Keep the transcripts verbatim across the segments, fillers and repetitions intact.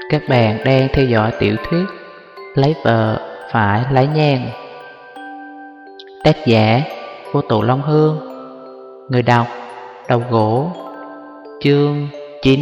Các bạn đang theo dõi tiểu thuyết Lấy vợ phải lấy nhang. Tác giả Vô Tụ Long Hương. Người đọc Đầu Gỗ. Chương chín.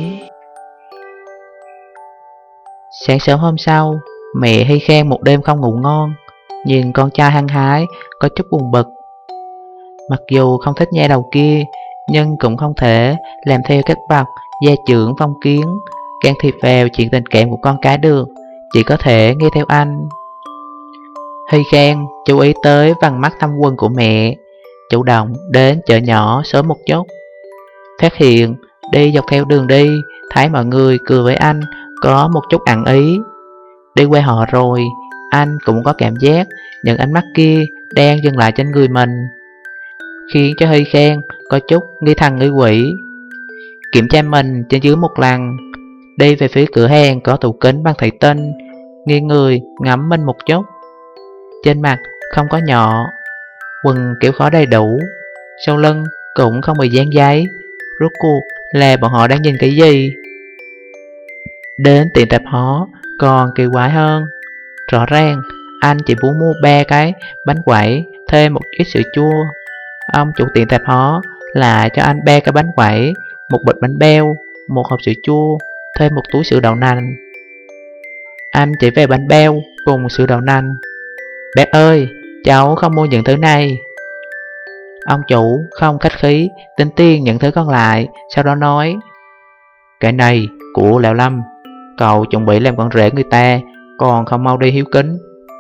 Sáng sớm hôm sau, mẹ Hy khen một đêm không ngủ ngon, nhìn con trai hăng hái có chút buồn bực. Mặc dù không thích nha đầu kia, nhưng cũng không thể làm theo cách bậc gia trưởng phong kiến, can thiệp vào chuyện tình cảm của con cái được, chỉ có thể nghe theo anh. Hy khen chú ý tới vằn mắt thăm quân của mẹ, chủ động đến chợ nhỏ sớm một chút. Phát hiện đi dọc theo đường đi, thấy mọi người cười với anh có một chút ẩn ý. Đi qua họ rồi, anh cũng có cảm giác những ánh mắt kia đang dừng lại trên người mình, khiến cho Hy khen có chút nghi thần nghi quỷ. Kiểm tra mình trên dưới một lần, đi về phía cửa hàng có tủ kính bằng thủy tinh, nghiêng người ngắm mình một chút. Trên mặt không có nhọ, quần kiểu khó đầy đủ, sau lưng cũng không bị dán giấy. Rốt cuộc là bọn họ đang nhìn cái gì? Đến tiệm tạp hóa còn kỳ quái hơn. Rõ ràng anh chỉ muốn mua ba cái bánh quẩy thêm một ít sữa chua. Ông chủ tiệm tạp hóa lại cho anh ba cái bánh quẩy, một bịch bánh beo, một hộp sữa chua, thêm một túi sữa đậu nành. Anh chỉ về bánh beo cùng sữa đậu nành. Bác ơi, cháu không mua những thứ này. Ông chủ không khách khí tính tiền những thứ còn lại, sau đó nói: Cái này của Lão Lâm, cậu chuẩn bị làm con rể người ta, còn không mau đi hiếu kính.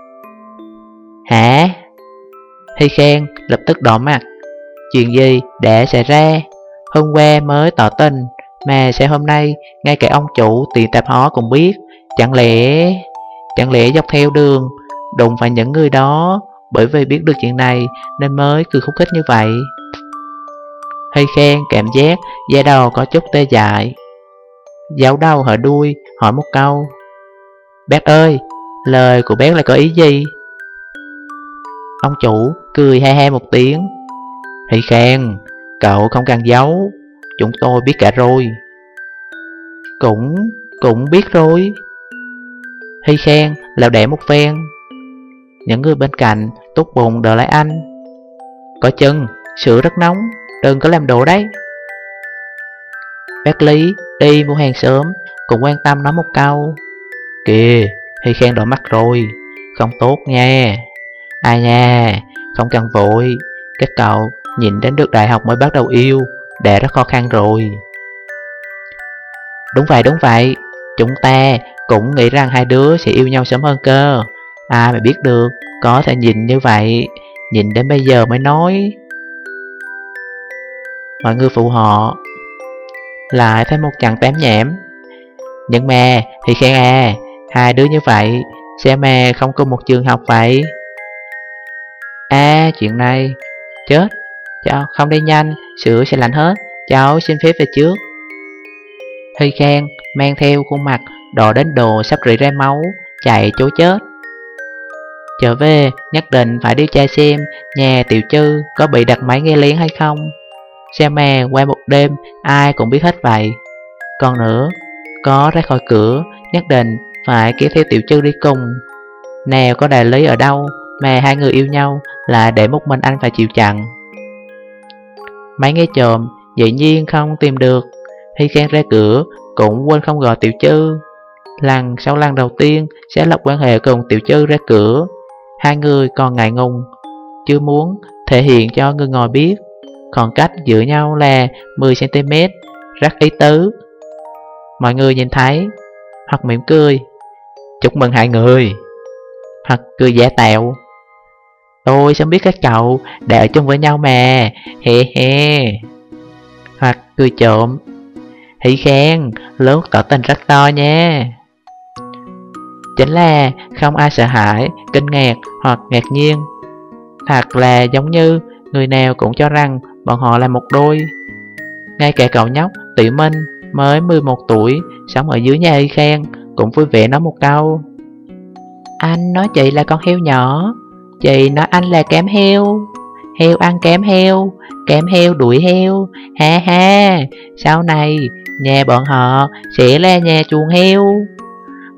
Hả? Hy khen lập tức đỏ mặt. Chuyện gì đã xảy ra? Hôm qua mới tỏ tình, mà sao hôm nay ngay cả ông chủ tiệm tạp hóa cũng biết? Chẳng lẽ Chẳng lẽ dọc theo đường đụng phải những người đó, bởi vì biết được chuyện này nên mới cười khúc khích như vậy? Hy khen cảm giác da đầu có chút tê dại, giấu đầu hở đuôi hỏi một câu: Bác ơi, lời của bác là có ý gì? Ông chủ cười ha ha một tiếng. Hy khen, cậu không cần giấu, chúng tôi biết cả rồi. Cũng, cũng biết rồi. Hy khen lảo đảo một phen. Những người bên cạnh tốt bụng đỡ lại anh. Có chừng sữa rất nóng, đừng có làm đổ đấy. Bác Lý đi mua hàng sớm cũng quan tâm nói một câu: Kìa, Hy khen đỏ mắt rồi, không tốt nha. Ai nha, không cần vội, các cậu nhìn đến được đại học mới bắt đầu yêu đã rất khó khăn rồi. Đúng vậy, đúng vậy, chúng ta cũng nghĩ rằng hai đứa sẽ yêu nhau sớm hơn cơ. Ai mà biết được, có thể nhìn như vậy, nhìn đến bây giờ mới nói. Mọi người phụ họ. Lại thêm một trận tám nhảm. Nhưng mà thì khen à, hai đứa như vậy sao mà không cùng một trường học vậy? À, chuyện này, chết, cháu không đi nhanh, sữa sẽ lạnh hết, cháu xin phép về trước. Hy khen mang theo khuôn mặt đỏ đến độ sắp rỉ ra máu, chạy chối chết. Trở về nhất định phải đi tra xem nhà Tiểu Trư có bị đặt máy nghe lén hay không. Sao mà qua một đêm ai cũng biết hết vậy? Còn nữa, có ra khỏi cửa nhất định phải kéo theo Tiểu Trư đi cùng. Nào có đại lý ở đâu mà hai người yêu nhau lại để một mình anh phải chịu chặn. Máy nghe trộm dĩ nhiên không tìm được. Hy khen ra cửa cũng quên không gọi Tiểu Trư. Lần sau lần đầu tiên sẽ lập quan hệ cùng Tiểu Trư ra cửa, hai người còn ngại ngùng, chưa muốn thể hiện cho người ngoài biết. Khoảng cách giữa nhau là mười xăng ti mét, rất ý tứ. Mọi người nhìn thấy hoặc mỉm cười, chúc mừng hai người, hoặc cười giả tạo, tôi sớm biết các cậu đã ở chung với nhau mà, he he. Hoặc cười trộm, Hy khen lớn tỏ tình rất to nha. Chính là không ai sợ hãi, kinh ngạc hoặc ngạc nhiên. Thật là giống như người nào cũng cho rằng bọn họ là một đôi. Ngay cả cậu nhóc Tiểu Minh mới mười một tuổi, sống ở dưới nhà Hy khen cũng vui vẻ nói một câu: Anh nói chị là con heo nhỏ, chị nói anh là kém heo. Heo ăn kém heo, kém heo đuổi heo, ha ha. Sau này nhà bọn họ sẽ là nhà chuồng heo.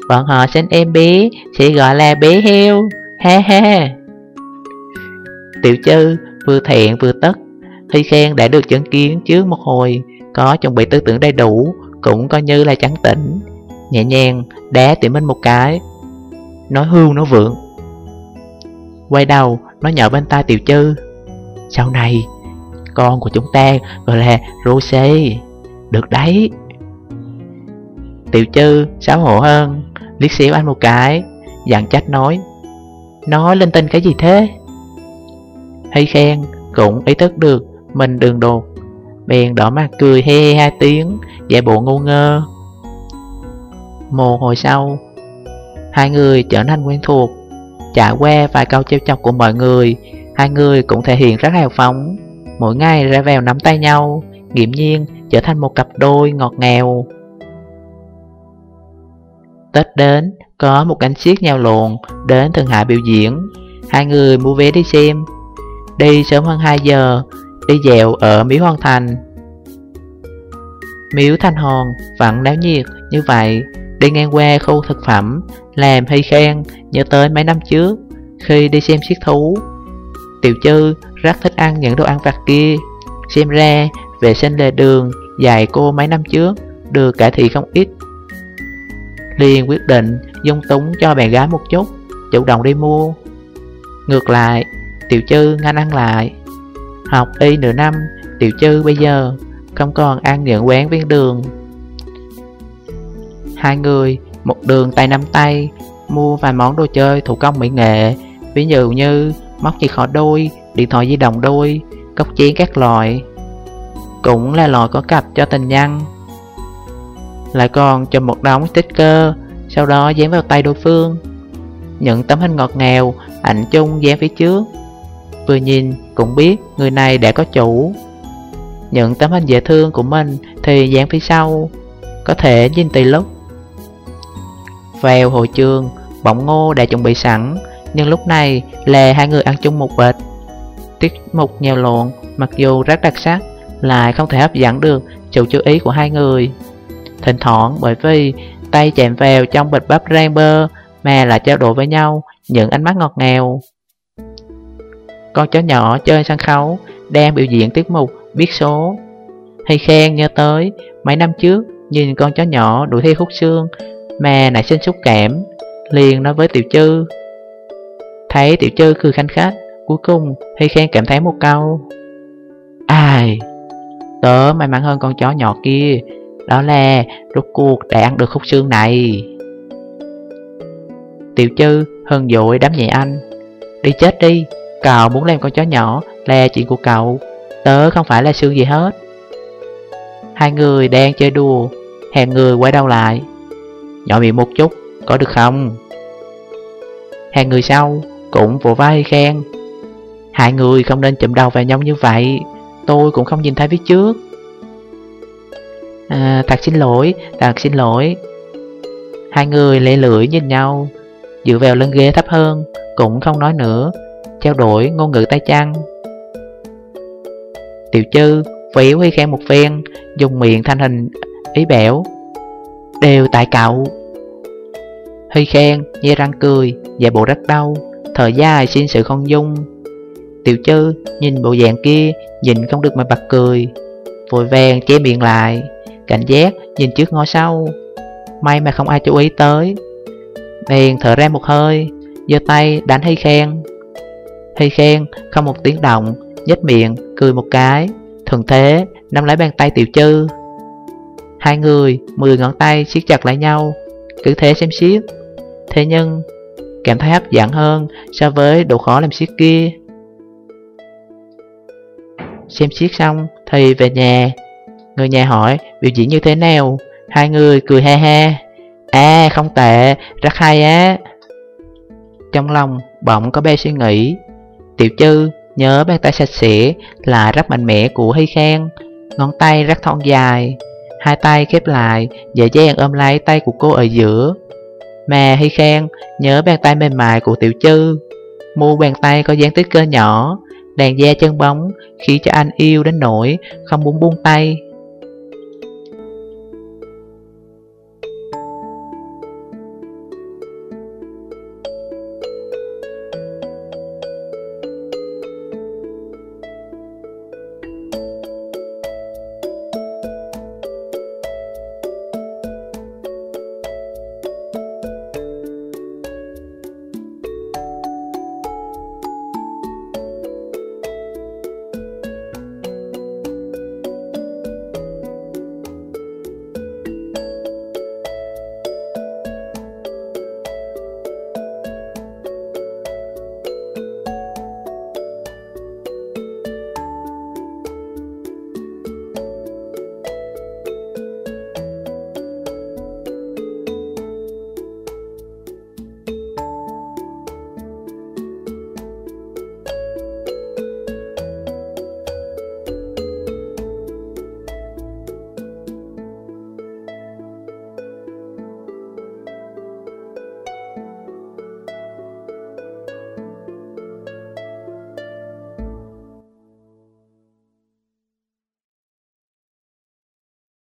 Bọn họ sinh em bé sẽ gọi là bé heo. Ha ha. Tiểu Trư vừa thẹn vừa tức. Hy Khen đã được chứng kiến trước một hồi, có chuẩn bị tư tưởng đầy đủ, cũng coi như là trấn tĩnh. Nhẹ nhàng đá Tiểu Minh một cái, nói hưu nói vượng. Quay đầu nó nhỏ bên tai Tiểu Trư, sau này con của chúng ta gọi là Rose, được đấy. Tiểu Trư xấu hổ hơn, liếc xéo anh một cái, dặn trách nói, nói linh tinh cái gì thế? Hy Khen cũng ý thức được mình đường đột, bèn đỏ mặt cười he he hai tiếng, giả bộ ngu ngơ. Một hồi sau, hai người trở nên quen thuộc. Trải qua vài câu trêu chọc của mọi người, hai người cũng thể hiện rất hào phóng, mỗi ngày ra vào nắm tay nhau, nghiễm nhiên trở thành một cặp đôi ngọt ngào. Tết đến, có một cánh xiếc nhào lộn đến Thượng Hải biểu diễn. Hai người mua vé đi xem. Đi sớm hơn hai giờ, đi dạo ở Miếu Hoan Thành. Miếu Thanh Hòn vẫn náo nhiệt như vậy. Đi ngang qua khu thực phẩm, làm Hy Khen nhớ tới mấy năm trước khi đi xem xiếc thú. Tiểu Trư rất thích ăn những đồ ăn vặt kia. Xem ra vệ sinh lề đường dạy cô mấy năm trước được cải thiện không ít. Liền quyết định dung túng cho bạn gái một chút, chủ động đi mua. Ngược lại, Tiểu Trư ngăn ăn lại. Học y nửa năm, Tiểu Trư bây giờ không còn ăn những quán ven đường. Hai người một đường tay nắm tay, mua vài món đồ chơi thủ công mỹ nghệ, ví dụ như móc chìa khóa đôi, điện thoại di động đôi, cốc chén các loại. Cũng là loại có cặp cho tình nhân. Lại còn cho một đống sticker, sau đó dán vào tay đối phương. Những tấm hình ngọt ngào, ảnh chung dán phía trước, vừa nhìn cũng biết người này đã có chủ. Những tấm hình dễ thương của mình thì dán phía sau, có thể nhìn tùy lúc. Vào hội trường, bỏng ngô đã chuẩn bị sẵn, nhưng lúc này là hai người ăn chung một bịch. Tiết mục nhào lộn mặc dù rất đặc sắc, lại không thể hấp dẫn được sự chú ý của hai người. Thỉnh thoảng bởi vì tay chạm vào trong bịch bắp rang bơ mà lại trao đổi với nhau những ánh mắt ngọt ngào. Con chó nhỏ chơi sân khấu đang biểu diễn tiết mục biết số. Hy Khen nhớ tới mấy năm trước nhìn con chó nhỏ đuổi theo khúc xương mà nảy sinh xúc cảm, liền nói với Tiểu Trư. Thấy Tiểu Trư cười khanh khách, cuối cùng Hy Khen cảm thấy một câu, ai, tớ may mắn hơn con chó nhỏ kia, đó là rốt cuộc đã ăn được khúc xương này. Tiểu Trư hờn dỗi đấm nhẹ anh, đi chết đi, cậu muốn làm con chó nhỏ là chuyện của cậu, tớ không phải là xương gì hết. Hai người đang chơi đùa, hàng người quay đầu lại, nhỏ miệng một chút, có được không? Hàng người sau cũng vỗ vai khen, hai người không nên chụm đầu vào nhau như vậy, tôi cũng không nhìn thấy phía trước. À, thật xin lỗi, thật xin lỗi. Hai người lẻ lưỡi nhìn nhau, dựa vào lưng ghế thấp hơn, cũng không nói nữa, trao đổi ngôn ngữ tay chân. Tiểu Trư phéo Hy Khen một phen, dùng miệng thanh hình ý bảo, đều tại cậu. Hy Khen nhe răng cười, giả bộ rất đau, thở dài xin sự không dung. Tiểu Trư nhìn bộ dạng kia, nhìn không được mà bật cười, vội vàng che miệng lại, cảnh giác nhìn trước ngó sau. May mà không ai chú ý tới, bèn thở ra một hơi, giơ tay đánh Hy Khen. Hy Khen không một tiếng động, nhếch miệng cười một cái, thuận thế nắm lấy bàn tay Tiểu Trư. Hai người mười ngón tay siết chặt lại nhau, cứ thế xem xiết. Thế nhưng cảm thấy hấp dẫn hơn so với độ khó làm xiết kia. Xem xiết xong thì về nhà. Người nhà hỏi biểu diễn như thế nào, hai người cười ha ha, à không tệ, rất hay á. Trong lòng bỗng có bé suy nghĩ. Tiểu Trư nhớ bàn tay sạch sẽ là rất mạnh mẽ của Hy Khen, ngón tay rất thon dài, hai tay khép lại dễ dàng ôm lấy tay của cô ở giữa. Mà Hy Khen nhớ bàn tay mềm mại của Tiểu Trư, mu bàn tay có dáng tích cơ nhỏ, làn da chân bóng khiến cho anh yêu đến nỗi không muốn buông tay.